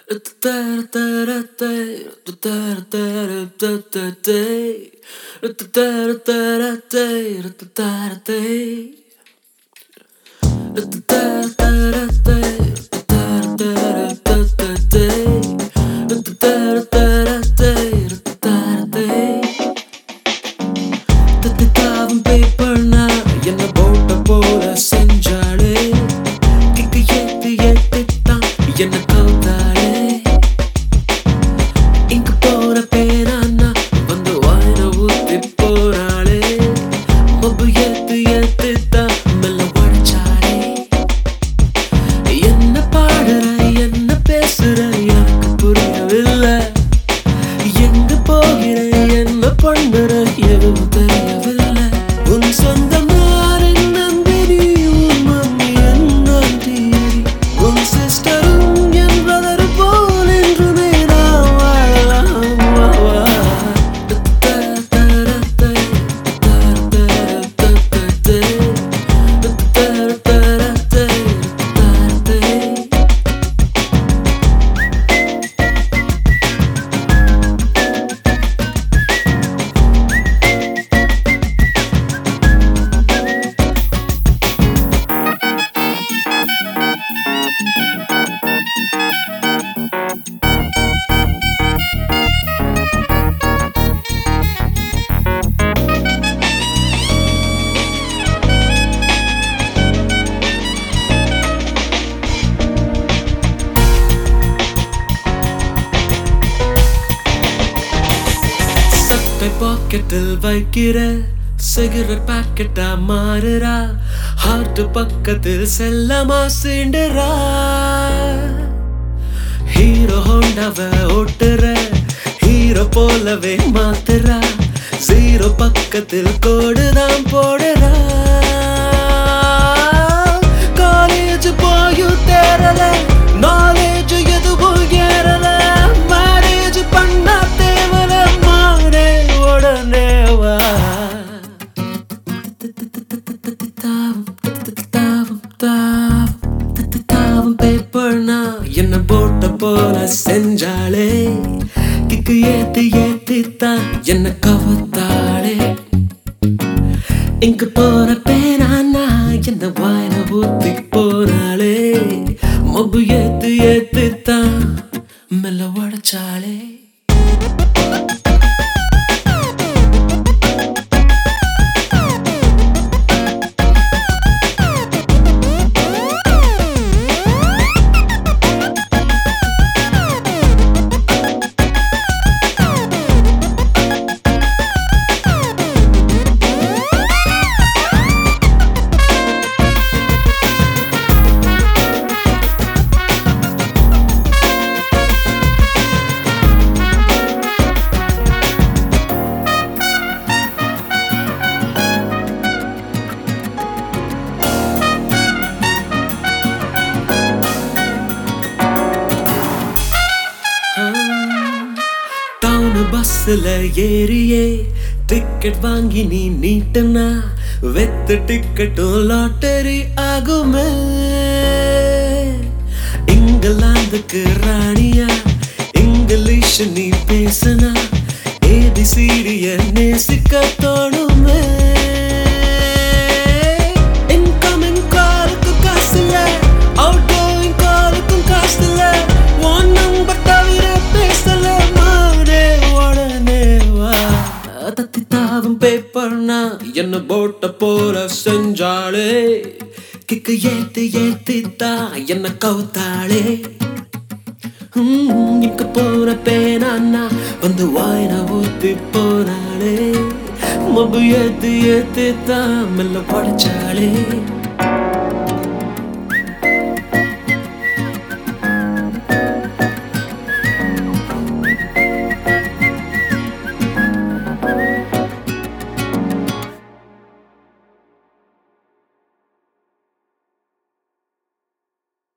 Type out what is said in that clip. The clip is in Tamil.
தத்தித்தாவும் பேப்பர்னா என்ன போட்ட போல செஞ்சாளே கிக்கு ஏத்து ஏத்துத்தான் என்ன கவுத்தாளே இங்கு போற பேனான்னா வந்து வாயில ஊத்தி போறாளே மொபு ஏத்து ஏத்துத்தான் மெல்ல உடைச்சாளே என்ன பாடுற என்ன பேசுற எனக்கு புரியவில்லை எங்க போகிற என்ன பண்ணுற எதுவும் தெரியவில்லை உன் சொந்தம் யாரின் நந்தினி உன் மம்மி என் ஆண்டி உன் சிஸ்டரும் என் பிரதர் போல் என்றுமே நாம் வாழலாம் வா பாக்கெட்டில் வைக்கிற சிகரெட் பாக்கெட்டா மாறுறா ஹார்ட் பக்கத்தில் செல்லமா சீண்டுறா ஹீரோ ஹோண்டாவை ஓட்டுற ஹீரோ போலவே மாத்துறா ஜீரோ பக்கத்தில் கோடுதான் போடுறா காலேஜ் போயும் தேரல நாலேஜ் எதுவும் ஏறல மேரேஜ் பண்ணா தேவல மாடே உடனே வா தாவும் பேப்பர்னா என்ன போட்ட போல செஞ்சாளே கிக்கு ஏத்து ஏத்தித்தான் என்ன கவுத்தாளே இங்கு போற பேனானா என்ன வாயில ஊத்தி போனாளே மொபு ஏத்து ஏத்தித்தான் மெல்ல உடைச்சாளே பஸ்ல ஏறியே டிக்கெட் வாங்கி நீ நீட்டனா வெத்து டிக்கெட்டும் லாட்டரி ஆகுமே இங்கிலாந்துக்கு ராணியா இங்கிலீஷ் நீ பேசனா ஏபிசிடிய நேசிக்க தோணுமே இன்கமிங் காலுக்கு காசு இல்ல அவுட் கோயிங் காலுக்கும் காசு இல்ல ஒன் நம்பர் தவிர பேசல தத்தித்தாவும் பேப்பர்னா என்ன போட்ட போல செஞ்சாளே கிக்கு ஏத்து ஏத்தித்தான் என்ன கவுத்தாளே இங்க போற பேனான்னா வந்து வாயில ஊத்தி போனாளே மொபு ஏத்து ஏத்தித்தான் மெல்ல உடைச்சாளே